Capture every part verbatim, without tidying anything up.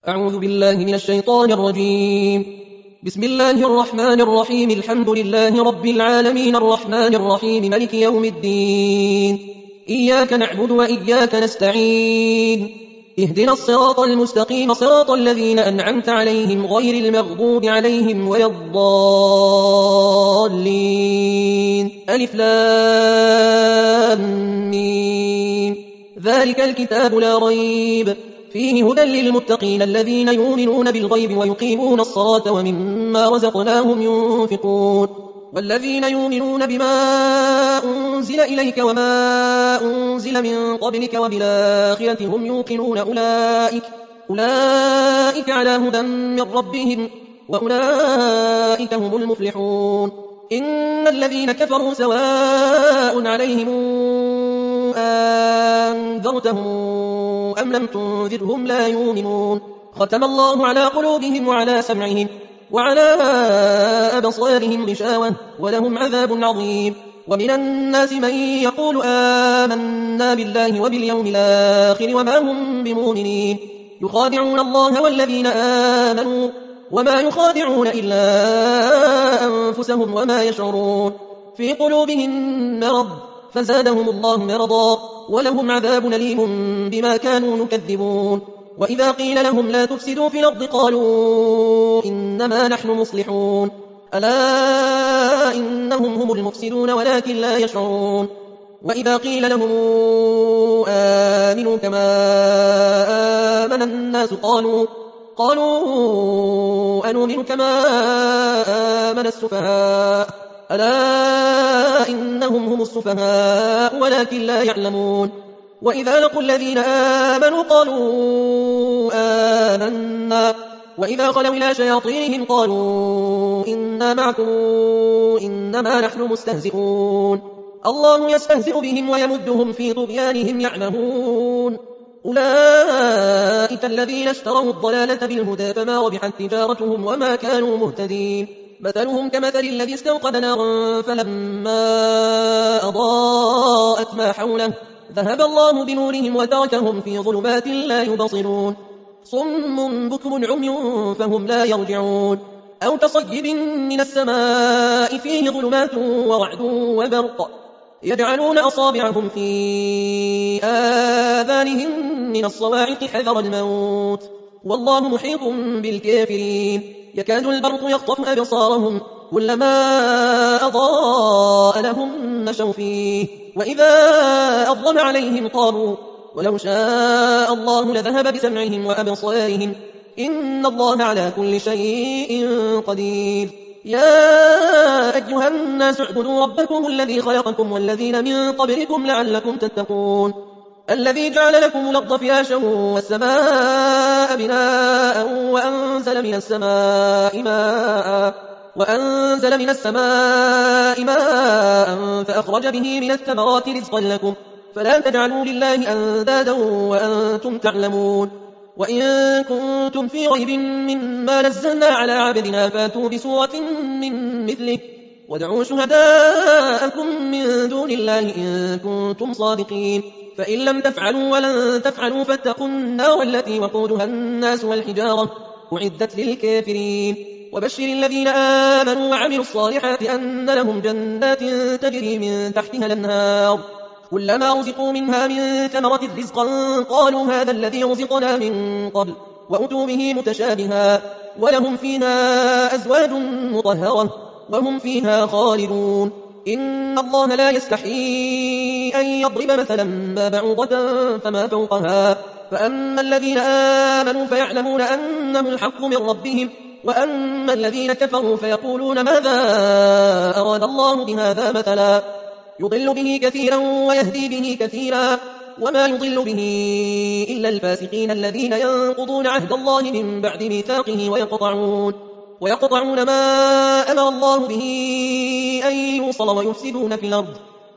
أعوذ بالله من الشيطان الرجيم. بسم الله الرحمن الرحيم. الحمد لله رب العالمين الرحمن الرحيم ملك يوم الدين. إياك نعبد وإياك نستعين. اهدنا الصراط المستقيم صراط الذين أنعمت عليهم غير المغضوب عليهم ولا الضالين. ألف لام ميم. ذلك الكتاب لا ريب فيه هدى للمتقين الذين يؤمنون بالغيب ويقيمون الصلاة ومما رزقناهم ينفقون والذين يؤمنون بما أنزل إليك وما أنزل من قبلك وبالآخرة هم يوقنون أولئك, أولئك على هدى من ربهم وأولئك هم المفلحون. إن الذين كفروا سواء عليهم أنذرتهم أم لم تنذرهم لا يؤمنون. ختم الله على قلوبهم وعلى سمعهم وعلى أبصارهم غشاوة ولهم عذاب عظيم. ومن الناس من يقول آمنا بالله وباليوم الآخر وما هم بمؤمنين. يخادعون الله والذين آمنوا وما يخادعون إلا أنفسهم وما يشعرون. في قلوبهم مرض فزادهم الله مرضا ولهم عذاب أليم بما كانوا يكذبون. وإذا قيل لهم لا تفسدوا في الأرض قالوا إنما نحن مصلحون ألا إنهم هم المفسدون ولكن لا يشعرون. وإذا قيل لهم آمنوا كما آمن الناس قالوا قالوا أنؤمن كما آمن السفهاء ألا إنهم هم السفهاء ولكن لا يعلمون. وإذا لقوا الذين آمنوا قالوا آمنا وإذا خلوا إلى شياطينهم قالوا إنا معكم إنما نحن مستهزئون. الله يستهزئ بهم ويمدهم في طغيانهم يعمهون. أولئك الذين اشتروا الضلالة بالهدى فما ربحت تجارتهم وما كانوا مهتدين. مثلهم كمثل الذي استوقد نارا فلما أضاءت ما حوله ذهب الله بنورهم وتركهم في ظلمات لا يبصرون. صم بكم عمي فهم لا يرجعون. أو كصيب من السماء فيه ظلمات ورعد وبرق يجعلون أصابعهم في آذانهم من الصواعق حذر الموت والله محيط بالكافرين. يكاد البرق يخطف أبصارهم كلما أضاء لهم مشوا فيه وإذا أظلم عليهم قالوا ولو شاء الله لذهب بسمعهم وأبصارهم إن الله على كل شيء قدير. يا أيها الناس اعبدوا ربكم الذي خلقكم والذين من قبلكم لعلكم تتقون. الذي جعل لكم الأرض فراشا والسماء بناء وأنزل من السماء ماء وأنزل من السماء ماء فأخرج به من الثمرات رزقا لكم فلا تجعلوا لله أندادا وأنتم تعلمون. وإن كنتم في ريب مما نزلنا على عبدنا فاتوا بسورة من مثله ودعوا شهداءكم من دون الله إن كنتم صادقين. فإن لم تفعلوا ولن تفعلوا فاتقوا النار التي وقودها الناس والحجارة أعدت للكافرين. وبشر الذين آمنوا وعملوا الصالحات أن لهم جنات تجري من تحتها الأنهار كلما رزقوا منها من ثمرة رزقا قالوا هذا الذي رزقنا من قبل وأتوا به متشابها ولهم فيها أزواج مطهرة وهم فيها خالدون. إن الله لا يستحيي أن يضرب مثلا ما بعوضة فما فوقها فأما الذين آمنوا فيعلمون أنه الحق من ربهم وأما الذين كفروا فيقولون ماذا أراد الله بهذا مثلا يضل به كثيرا ويهدي به كثيرا وما يضل به إلا الفاسقين الذين ينقضون عهد الله من بعد ميثاقه ويقطعون ويقطعون ما أمر الله به أن يوصل ويفسدون في الأرض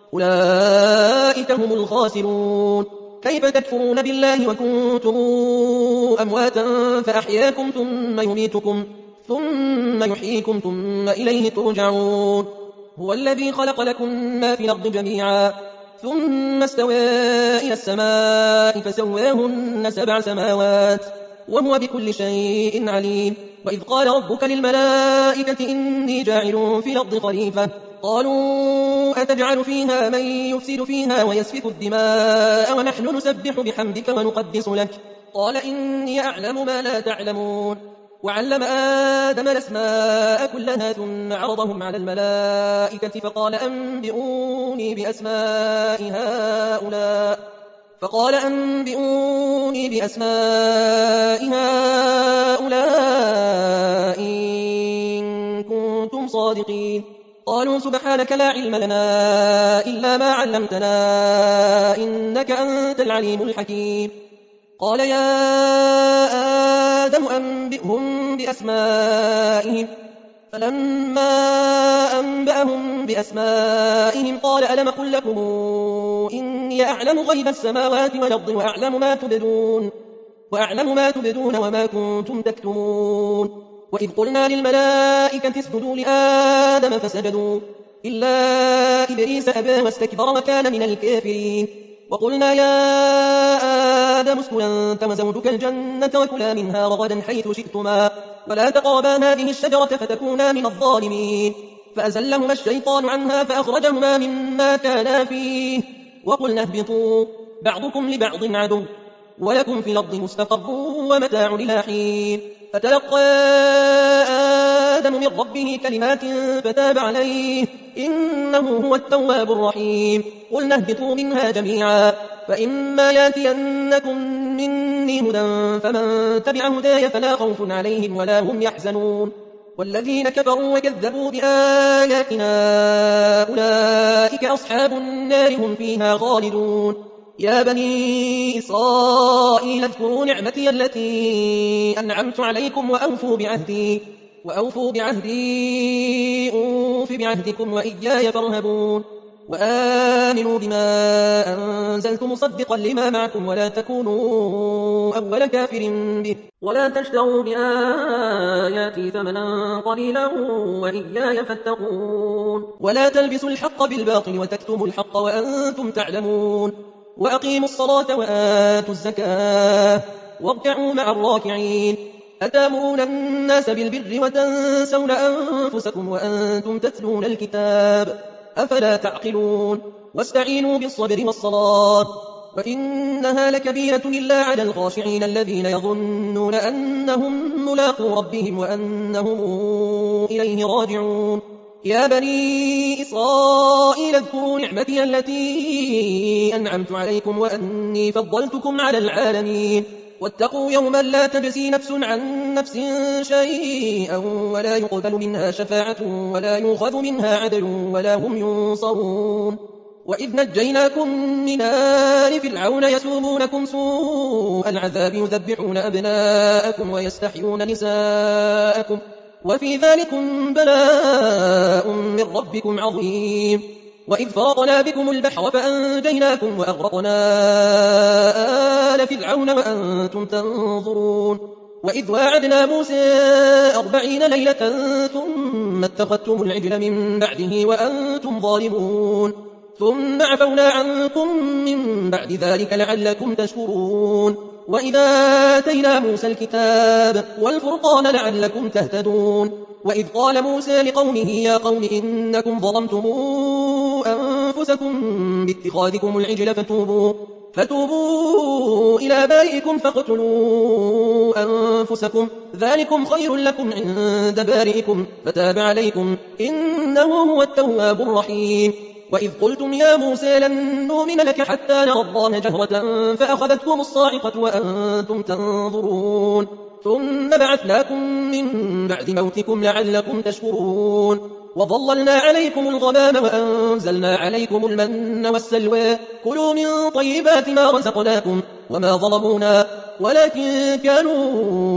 أولئك هم الخاسرون. كيف تكفرون بالله وكنتم أمواتا فأحياكم ثم يميتكم ثم يحييكم ثم إليه ترجعون. هو الذي خلق لكم ما في الأرض جميعا ثم استوى إلى السماء فسواهن سبع سماوات وهو بكل شيء عليم. وإذ قال ربك للملائكة إني جاعل في الأرض خليفة قالوا أتجعل فيها من يفسد فيها ويسفك الدماء ونحن نسبح بحمدك ونقدس لك قال إني أعلم ما لا تعلمون. وعلم آدم الأسماء كلها ثم عرضهم على الملائكة فقال أنبئوني بأسماء هؤلاء فقال أنبئوني بأسماء هؤلاء إن كنتم صادقين. قالوا سبحانك لا علم لنا إلا ما علمتنا إنك أنت العليم الحكيم. قال يا آدم أنبئهم بأسمائهم فلما أنبأهم بأسمائهم قال ألم قل لكم إني أعلم غيب السماوات والأرض وأعلم ما تبدون وأعلم ما تبدون وما كنتم تكتمون. وإذ قلنا للملائكة اسجدوا لآدم فسجدوا إلا إبليس أبى واستكبر وكان من الكافرين. وقلنا يا آدم اسكن أنت وزوجك الجنة وكلا منها رغدا حيث شئتما ولا تقربا هذه الشجرة فتكونا من الظالمين. فأزلهما الشيطان عنها فأخرجهما مما كانا فيه وقلنا اهبطوا بعضكم لبعض عدو ولكم في الأرض مستقر ومتاع إلى حين. فتلقى آدم من ربه كلمات فتاب عليه إنه هو التواب الرحيم. قلنا اهبطوا منها جميعا فإما ياتينكم مني هدى فمن تبع هداي فلا خوف عليهم ولا هم يحزنون. والذين كفروا وكذبوا بآياتنا أولئك أصحاب النار هم فيها خالدون. يا بني إسرائيل اذكروا نعمتي التي أنعمت عليكم وأوفوا بعهدي وأوفوا بعهدي أوف بعهدكم وإياي فارهبون. وآمنوا بما أنزلت مصدقا لما معكم ولا تكونوا أول كافر به ولا تشتروا بآياتي ثمنا قليلا وإياي فاتقون. ولا تلبسوا الحق بالباطل وتكتموا الحق وأنتم تعلمون. وأقيموا الصلاة وآتوا الزكاة واركعوا مع الراكعين. أتامرون الناس بالبر وتنسون أنفسكم وأنتم تتلون الكتاب أفلا تعقلون. واستعينوا بالصبر والصلاة وإنها لكبيرة إلا على الخاشعين الذين يظنون أنهم ملاقو ربهم وأنهم إليه راجعون. يا بني إسرائيل اذكروا نعمتي التي أنعمت عليكم وأني فضلتكم على العالمين. واتقوا يوما لا تجزي نفس عن نفس شيئا ولا يقبل منها شفاعة ولا يؤخذ منها عدل ولا هم ينصرون. وإذ نجيناكم من آل فرعون يسومونكم سوء العذاب يذبحون أبناءكم ويستحيون نساءكم وفي ذلكم بلاء من ربكم عظيم. وإذ فرقنا بكم البحر فأنجيناكم وأغرقنا آل فرعون وأنتم تنظرون. وإذ واعدنا موسى أربعين ليلة ثم اتخذتم العجل من بعده وأنتم ظالمون ثم عفونا عنكم من بعد ذلك لعلكم تشكرون. وإذا آتينا موسى الكتاب والفرقان لعلكم تهتدون. وإذ قال موسى لقومه يا قوم إنكم ظلمتم أنفسكم باتخاذكم العجل فتوبوا, فتوبوا إلى بارئكم فاقتلوا أنفسكم ذلكم خير لكم عند بارئكم فتاب عليكم إنه هو التواب الرحيم. وإذ قلتم يا موسى لن نؤمن لك حتى نرى الله جهرة فأخذتكم الصاعقة وأنتم تنظرون ثم بعثناكم من بعد موتكم لعلكم تشكرون. وظللنا عليكم الغمام وأنزلنا عليكم المن والسلوى كلوا من طيبات ما رزقناكم وما ظلمونا ولكن كانوا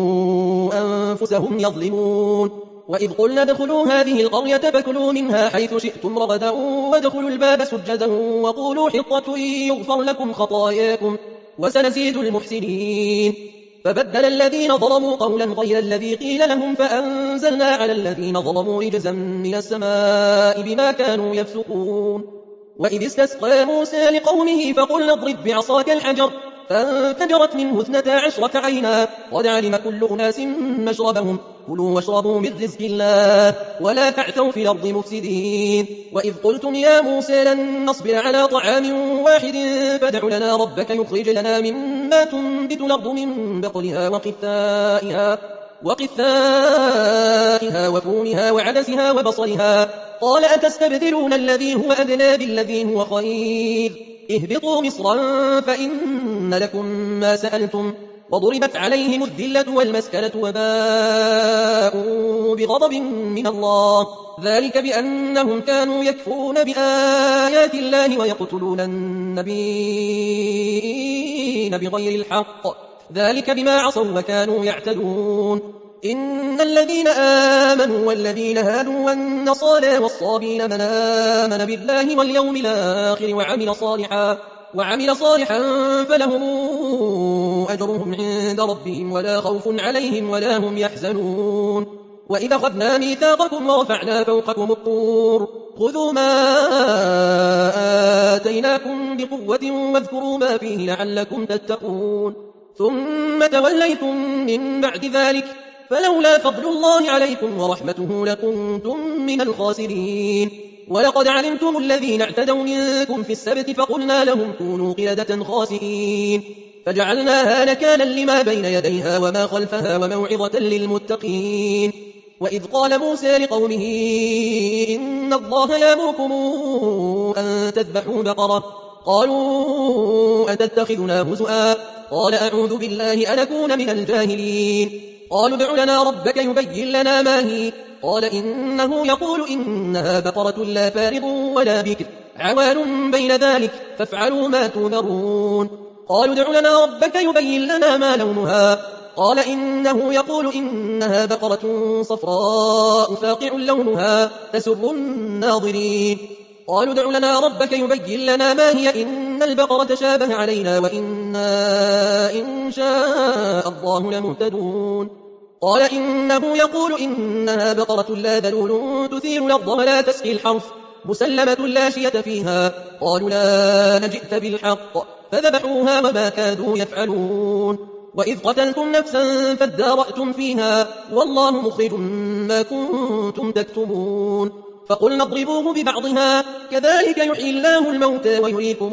أنفسهم يظلمون. وإذ قلنا ادخلوا هذه القرية فكلوا منها حيث شئتم رغدا وادخلوا الباب سجدا وقولوا حطة يغفر لكم خطاياكم وسنزيد المحسنين. فبدل الذين ظلموا قولا غير الذي قيل لهم فأنزلنا على الذين ظلموا رجزا من السماء بما كانوا يفسقون. وإذ استسقى موسى لقومه فقلنا اضرب بعصاك الحجر فانفجرت منه اثنتا عشرة عينا قد علم كل أناس مشربهم كلوا واشربوا من رزق الله ولا تعثوا في الأرض مفسدين وإذ قلتم يا موسى لن نصبر على طعام واحد فادع لنا ربك يخرج لنا مما تنبت الأرض من بقلها وقثائها وقثائها وفومها وعدسها وبصلها قال أتستبدلون الذي هو أدنى بالذي هو خير اهبطوا مصرا فإن لكم ما سألتم وضربت عليهم الذلة والمسكنة وباءوا بغضب من الله ذلك بأنهم كانوا يكفرون بآيات الله ويقتلون النبيين بغير الحق ذلك بما عصوا وكانوا يعتدون إن الذين آمنوا والذين هادوا والنصارى والصابين من آمن بالله واليوم الآخر وعمل صالحا وعمل صالحا فلهم أجرهم عند ربهم ولا خوف عليهم ولا هم يحزنون وإذا أخذنا ميثاقكم ورفعنا فوقكم الطور خذوا ما آتيناكم بقوة واذكروا ما فيه لعلكم تتقون ثم توليتم من بعد ذلك فلولا فضل الله عليكم ورحمته لكنتم من الخاسرين ولقد علمتم الذين اعتدوا منكم في السبت فقلنا لهم كونوا قردة خاسئين فجعلناها نكالا لما بين يديها وما خلفها وموعظة للمتقين وإذ قال موسى لقومه إن الله يأمركم أن تذبحوا بقرة قالوا أتتخذنا هزؤا قال أعوذ بالله أن أكون من الجاهلين قالوا ادع لنا ربك يبين لنا ما هي قال إنه يقول إنها بقرة لا فارض ولا بكر عوان بين ذلك فافعلوا ما تؤمرون قالوا ادع لنا ربك يبين لنا ما لونها قال إنه يقول إنها بقرة صفراء فاقع لونها تسر الناظرين قالوا ادع لنا ربك يبين لنا ما هي إن البقرة شابه علينا وإنا إن شاء الله لمهتدون قال إنه يقول إنها بقرة لا ذلول تثير الأرض ولا تسقي الحرث مسلمة لا شية فيها قالوا لا نجئت بالحق فذبحوها وما كادوا يفعلون وإذ قتلتم نفسا فادارأتم فيها والله مخرج ما كنتم تكتمون فقلنا اضربوه ببعضها كذلك يحيي الله الموتى ويريكم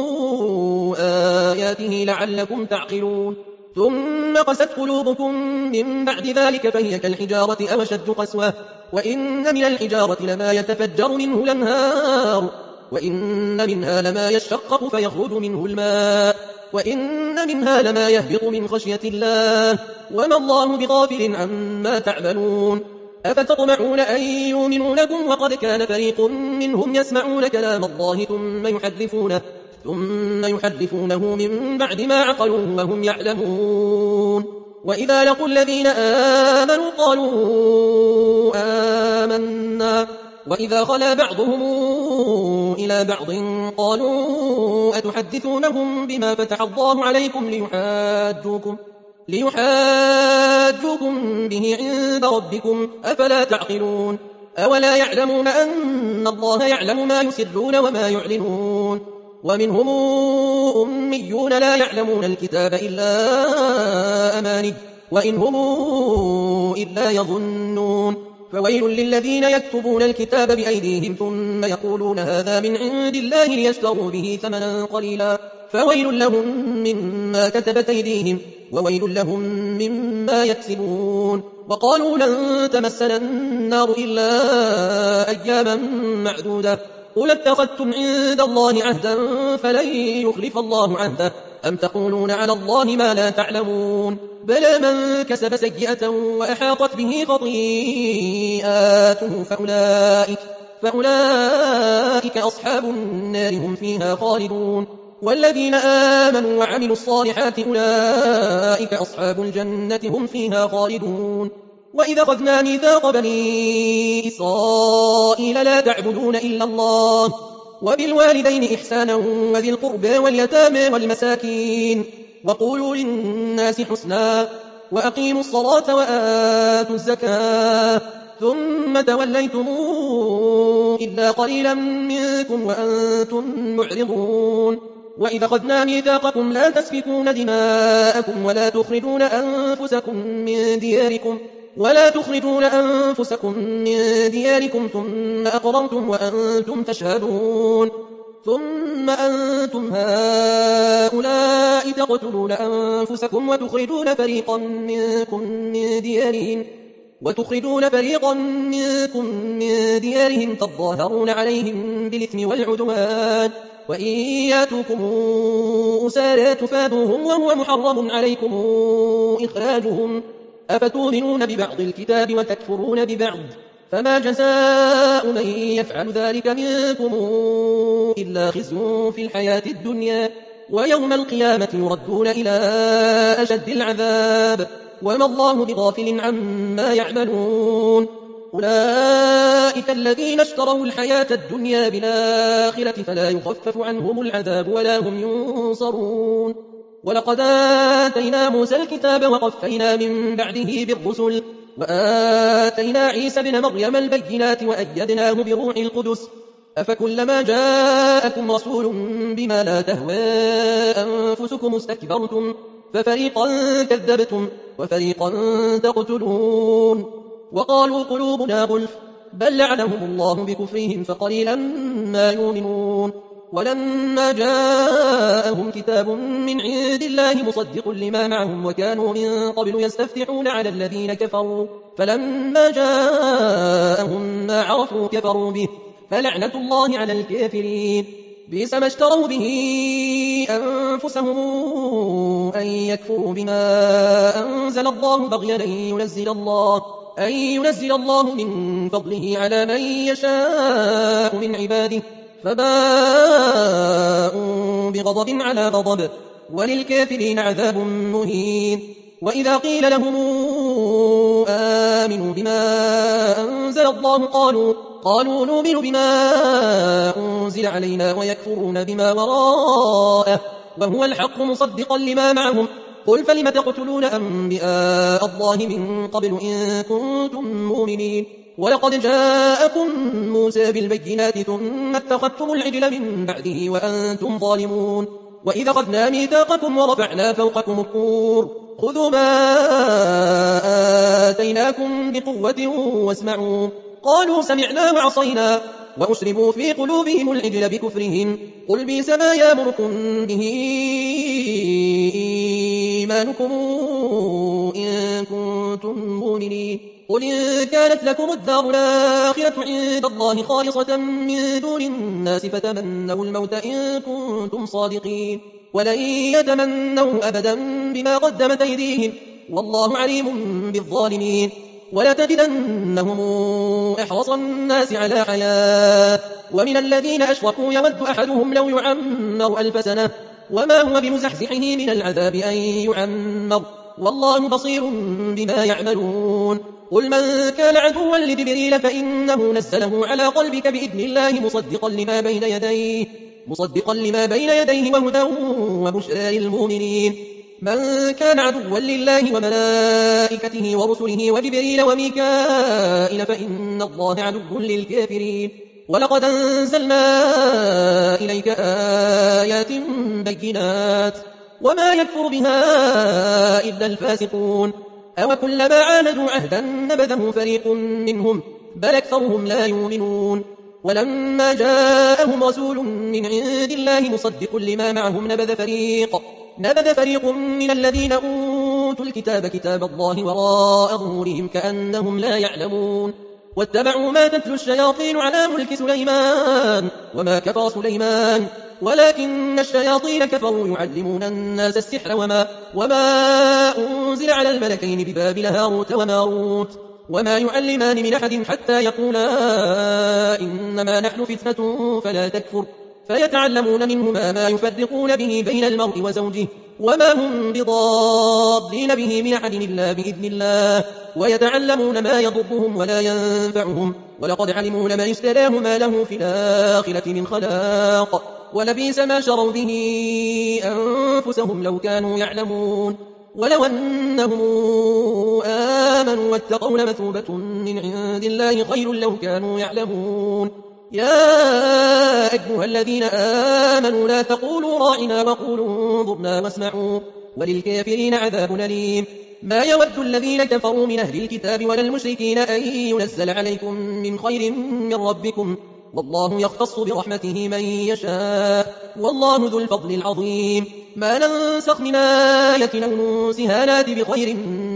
آياته لعلكم تعقلون ثم قست قلوبكم من بعد ذلك فهي كالحجارة أو أشد قسوة وإن من الحجارة لما يتفجر منه الأنهار وإن منها لما يشقق فيخرج منه الماء وإن منها لما يهبط من خشية الله وما الله بغافل عما تعملون أفتطمعون أن يؤمنوا لكم وقد كان فريق منهم يسمعون كلام الله ثم يحرفونه ثم يحرفونه من بعد ما عقلوه وهم يعلمون وإذا لقوا الذين آمنوا قالوا آمنا وإذا خلا بعضهم إلى بعض قالوا أتحدثونهم بما فتح الله عليكم ليحاجوكم ليحاجوكم به عند ربكم أفلا تعقلون أولا يعلمون أن الله يعلم ما يسرون وما يعلنون ومنهم أميون لا يعلمون الكتاب إلا أماني وإن هم إلا يظنون فويل للذين يكتبون الكتاب بأيديهم ثم يقولون هذا من عند الله ليشتروا به ثمنا قليلا فويل لهم مما كتبت أيديهم وويل لهم مما يكسبون وقالوا لن تمسنا النار إلا أياما معدودة قل اتخذتم عند الله عهدا فلن يخلف الله عهده أم تقولون على الله ما لا تعلمون بلى من كسب سيئة وأحاطت به خطيئاته فأولئك, فأولئك أصحاب النار هم فيها خالدون والذين آمنوا وعملوا الصالحات أولئك أصحاب الجنة هم فيها خالدون وإذا أخذنا ميثاق بني إسرائيل لا تعبدون إلا الله وبالوالدين إحسانا وذي القربى واليتامى والمساكين وقولوا للناس حسنا وأقيموا الصلاة وآتوا الزكاة ثم توليتم إلا قليلا منكم وأنتم معرضون وإذا أخذنا ميثاقكم لا تسفكون دماءكم ولا تخرجون أنفسكم من دياركم ولا تخرجون أنفسكم من دياركم ثم أقررتم وأنتم تشهدون ثم أنتم هؤلاء تقتلون أنفسكم وتخرجون فريقا منكم من ديارهم وتخرجون فريقا منكم من ديارهم تظاهرون عليهم بالإثم والعدوان وإن ياتوكم أسارى تفادوهم وهو محرم عليكم إخراجهم أفتؤمنون ببعض الكتاب وتكفرون ببعض فما جزاء من يفعل ذلك منكم إلا خزي في الحياة الدنيا ويوم القيامة يردون إلى أشد العذاب وما الله بغافل عما يعملون أولئك الذين اشتروا الحياة الدنيا بالآخرة فلا يخفف عنهم العذاب ولا هم ينصرون ولقد آتينا موسى الكتاب وقفينا من بعده بالرسل وآتينا عيسى بن مريم البينات وأيدناه بروح القدس أفكلما جاءكم رسول بما لا تهوى أنفسكم استكبرتم ففريقا كذبتم وفريقا تقتلون وقالوا قلوبنا غلف بل لعنهم الله بكفرهم فقليلا ما يؤمنون ولما جاءهم كتاب من عند الله مصدق لما معهم وكانوا من قبل يستفتحون على الذين كفروا فلما جاءهم ما عرفوا كفروا به فلعنة الله على الكافرين بئس ما اشتروا به أنفسهم أن يكفروا بما أنزل الله بغيا أن ينزل الله أن ينزل الله من فضله على من يشاء من عباده فباءوا بغضب على غضب وللكافرين عذاب مهين وإذا قيل لهم آمنوا بما أنزل الله قالوا قالوا نؤمن بما أنزل علينا ويكفرون بما وراءه وهو الحق مصدقا لما معهم قل فلم تقتلون أنبياء الله من قبل إن كنتم مؤمنين ولقد جاءكم موسى بالبينات ثم اتخذتم العجل من بعده وأنتم ظالمون وإذا أخذنا ميثاقكم ورفعنا فوقكم الطور خذوا ما آتيناكم بقوة واسمعوا قالوا سمعنا وعصينا وأشربوا في قلوبهم العجل بكفرهم قل بئس ما يأمركم به إيمانكم إن كنتم مؤمنين قل إن كانت لكم الدار الآخرة عند الله خالصة من دون الناس فتمنوا الموت إن كنتم صادقين ولن يتمنوا أبدا بما قدمت أيديهم والله عليم بالظالمين ولتجدنهم أحرص الناس على حياة ومن الذين أشركوا يود أحدهم لو يعمر ألف سنة وما هو بمزحزحه من العذاب أن يعمر والله بصير بما يعملون قل من كان عدوا لجبريل فإنه نزله على قلبك بإذن الله مصدقا لما بين يديه مصدقا لما بين يديه وهدى وبشرى للمؤمنين من كان عدوا لله وملائكته ورسله وجبريل وميكائيل فإن الله عدو للكافرين ولقد أنزلنا إليك آيات بينات وما يكفر بها إلا الفاسقون أو كلما عاندوا عهدا نبذه فريق منهم بل أكثرهم لا يؤمنون ولما جاءهم رسول من عند الله مصدق لما معهم نبذ فريق نبذ فريق من الذين أوتوا الكتاب كتاب الله وراء ظهورهم كأنهم لا يعلمون واتبعوا ما تتلو الشياطين على ملك سليمان وما كفر سليمان ولكن الشياطين كفروا يعلمون الناس السحر وما, وما أنزل على الملكين ببابل هاروت وماروت وما يعلمان من أحد حتى يقولا إنما نحن فتنة فلا تكفر فيتعلمون منهما ما يفرقون به بين المرء وزوجه وما هم بضارين به من أحد إلا بإذن الله ويتعلمون ما يضرهم ولا ينفعهم ولقد علموا لمن اشتراه ما له في الآخرة من خلاق ولبئس ما شروا به أنفسهم لو كانوا يعلمون ولو أنهم آمنوا واتقوا لمثوبة من عند الله خير لو كانوا يعلمون يا أيها الذين آمنوا لا تقولوا راعنا وقولوا انظرنا واسمعوا وللكافرين عذاب أليم. ما يود الذين كفروا من أهل الكتاب ولا المشركين أن ينزل عليكم من خير من ربكم والله يختص برحمته من يشاء والله ذو الفضل العظيم. ما ننسخ من آية أو ننسها نأت بخير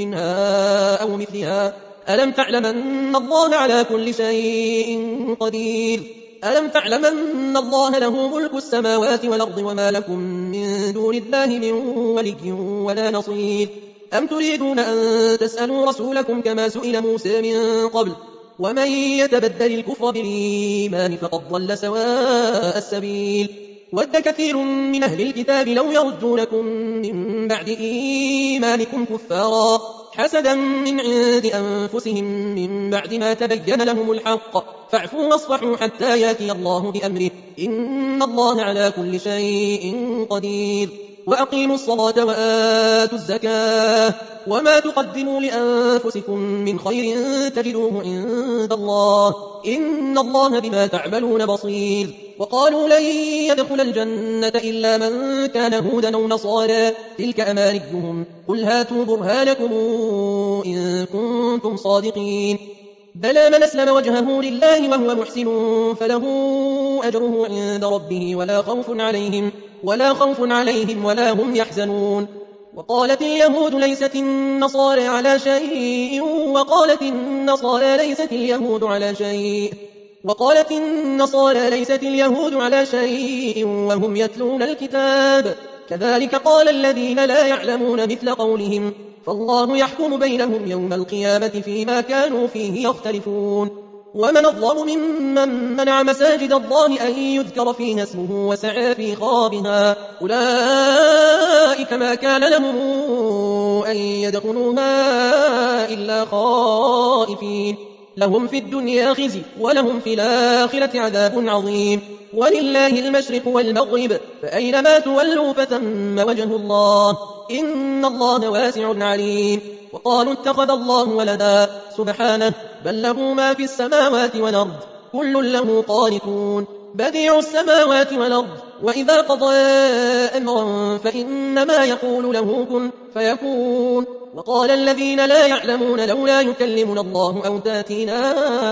منها أو مثلها ألم تعلم أن الله على كل شيء قدير. ألم تعلم أن الله له ملك السماوات والأرض وما لكم من دون الله من ولي ولا نصير. أم تريدون أن تسألوا رسولكم كما سئل موسى من قبل ومن يتبدل الكفر بالإيمان فقد ضل سواء السبيل. ود كثير من أهل الكتاب لو يردونكم من بعد إيمانكم كفارا حسدا من عند أنفسهم من بعد ما تبين لهم الحق فاعفوا واصفحوا حتى ياتي الله بأمره إن الله على كل شيء قدير. وأقيموا الصلاة وآتوا الزكاة وما تقدموا لأنفسكم من خير تجدوه عند الله إن الله بما تعملون بصير. وقالوا لن يدخل الجنة إلا من كان هودا أو نصارى تلك أمانيهم قل هاتوا برهانكم إن كنتم صادقين. بلى من أسلم وجهه لله وهو محسن فله أجره عند ربه ولا خوف عليهم ولا خوف عليهم ولا هم يحزنون. وقالت اليهود ليست النصارى على شيء وقالت النصارى ليست اليهود على شيء وقالت النصارى ليست اليهود على شيء وهم يتلون الكتاب كذلك قال الذين لا يعلمون مثل قولهم فالله يحكم بينهم يوم القيامة فيما كانوا فيه يختلفون. ومن الظلم ممن منع مساجد الله أن يذكر فيها اسمه وسعى في خرابها أولئك ما كان لهم أن يدخلوها إلا خائفين لهم في الدنيا خزي ولهم في الآخرة عذاب عظيم. ولله المشرق والمغرب فأينما تولوا فثم وجه الله إن الله واسع عليم. وقالوا اتخذ الله ولدا سبحانه بل له ما في السماوات والأرض كل له قانتون بديع السماوات والأرض وإذا قضى أمرا فإنما يقول له كن فيكون. وقال الذين لا يعلمون لولا يكلمنا الله أو تاتينا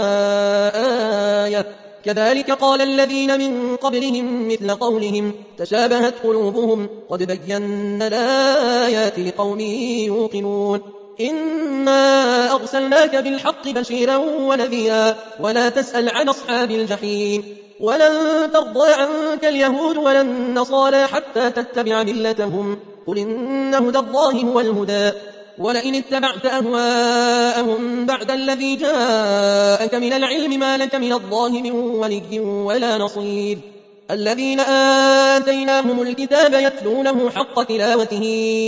آية كذلك قال الذين من قبلهم مثل قولهم تشابهت قلوبهم قد بينا الآيات لقوم يوقنون. إنا أرسلناك بالحق بشيرا ونذيرا ولا تسأل عن أصحاب الجحيم. ولن ترضى عنك اليهود ولا النصارى حتى تتبع ملتهم قل إن هدى الله هو الهدى ولئن اتبعت أهواءهم بعد الذي جاءك من العلم ما لك من الله من ولي ولا نصير. الذين آتيناهم الكتاب يتلونه حق تلاوته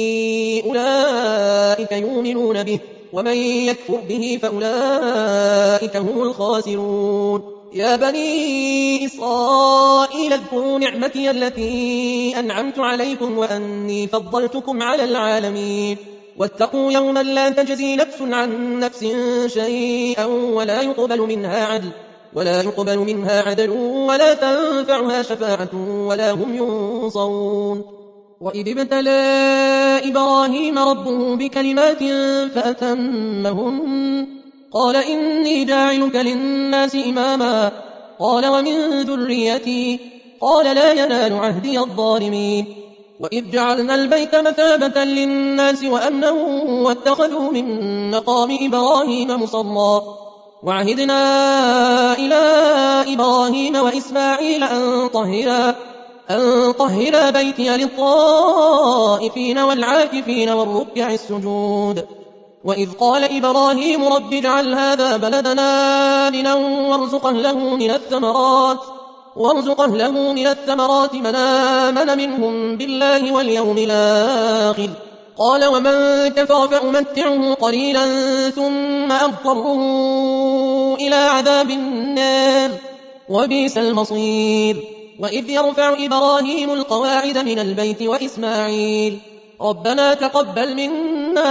أولئك يؤمنون به ومن يكفر به فأولئك هم الخاسرون. يا بني إسرائيل اذكروا نعمتي التي أنعمت عليكم وأني فضلتكم على العالمين واتقوا يوما لا تجزي نفس عن نفس شيئا ولا يقبل منها عدل ولا يقبل منها عدل ولا تنفعها شفاعة ولا هم ينصرون. وإذ ابتلى إبراهيم ربه بكلمات فأتمهن قال إني جاعلك للناس إماما قال ومن ذريتي قال لا ينال عهدي الظالمين. وإذ جعلنا البيت مثابة للناس وأمنا واتخذوا من مقام إبراهيم مصلى وعهدنا إلى إبراهيم وإسماعيل أن طهرا أن طهرا بيتي للطائفين والعاكفين والركع السجود. وإذ قال إبراهيم رب اجعل هذا بلدنا آمنا وارزق أهله من الثمرات وارزق أهله من الثمرات من آمن منهم بالله واليوم الآخر قال ومن كفر فأمتعه قليلا ثم أضطره إلى عذاب النار وبئس المصير. وإذ يرفع إبراهيم القواعد من البيت وإسماعيل ربنا تقبل منا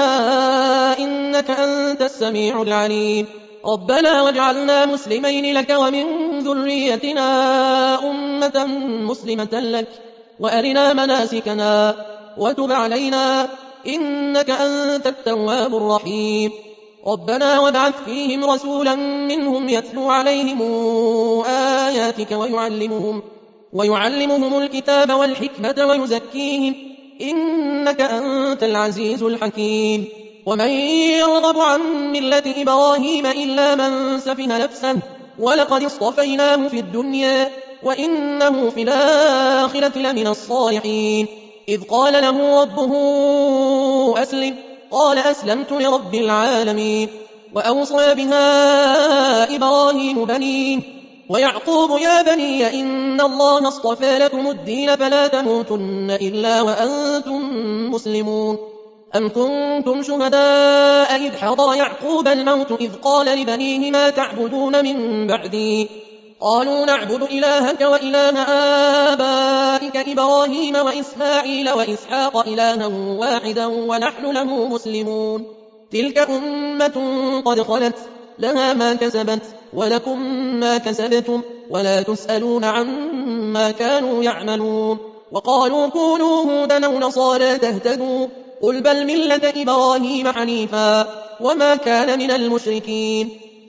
إنك أنت السميع العليم ربنا واجعلنا مسلمين لك ومن من ذريتنا أمة مسلمة لك وأرنا مناسكنا وتب علينا إنك أنت التواب الرحيم ربنا وابعث فيهم رسولا منهم يتلو عليهم آياتك ويعلمهم, ويعلمهم الكتاب والحكمة ويزكيهم إنك أنت العزيز الحكيم ومن يرغب عن ملة إبراهيم إلا من سفه نفسه ولقد اصطفيناه في الدنيا وإنه في الآخرة لمن الصالحين إذ قال له ربه أسلم قال أسلمت لرب العالمين وأوصى بها إبراهيم بنيه ويعقوب يا بني إن الله اصطفى لكم الدين فلا تموتن إلا وأنتم مسلمون أم كنتم شهداء إذ حضر يعقوب الموت إذ قال لبنيه ما تعبدون من بعدي قالوا نعبد إلهك وإله آبائك إبراهيم وإسماعيل وإسحاق إلها واحدا ونحن له مسلمون تلك أمة قد خلت لها ما كسبت ولكم ما كسبتم ولا تسألون عما كانوا يعملون وقالوا كونوا هودا أو نصارى تهتدوا قل بل ملة إبراهيم حنيفا وما كان من المشركين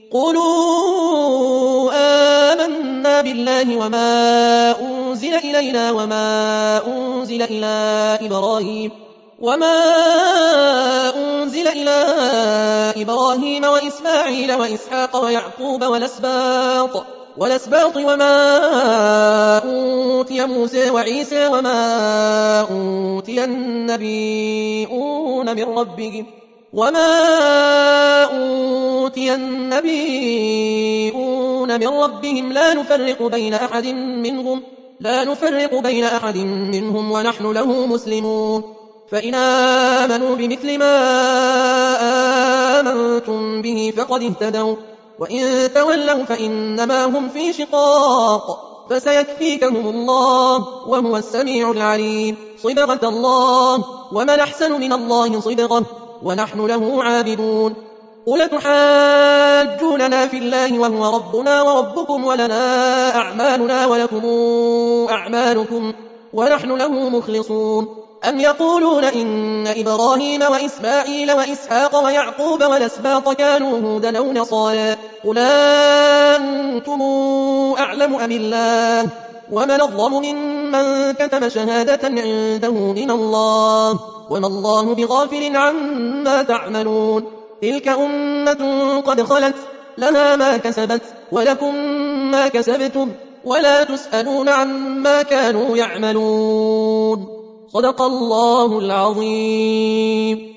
قولوا آمنا بالله وما أنزل إلينا وما أنزل إلى إبراهيم وما أنزل إلى إبراهيم وإسماعيل وإسحاق ويعقوب والأسباط والأسباط وما أوتي موسى وعيسى وما أوتي النبيون من ربهم وما أوتي النبيون من ربهم لا نفرق بين أحد منهم لا نفرق بين أحد منهم ونحن له مسلمون فإن آمنوا بمثل ما آمنتم به فقد اهتدوا وإن تولوا فإنما هم في شقاق فسيكفيكهم الله وهو السميع العليم صبغة الله ومن أحسن من الله صبغة ونحن له عابدون قل تحاجوننا في الله وهو ربنا وربكم ولنا أعمالنا ولكم أعمالكم ونحن له مخلصون أم يقولون إن إبراهيم وإسماعيل وإسحاق ويعقوب والأسباط كانوا هودا أو نصارى قل أنتم أعلم أم الله ومن أظلم ممن كتم شهادة عنده من الله وما الله بغافل عما تعملون تلك أمة قد خلت لها ما كسبت ولكم ما كسبتم ولا تسألون عما كانوا يعملون صدق الله العظيم.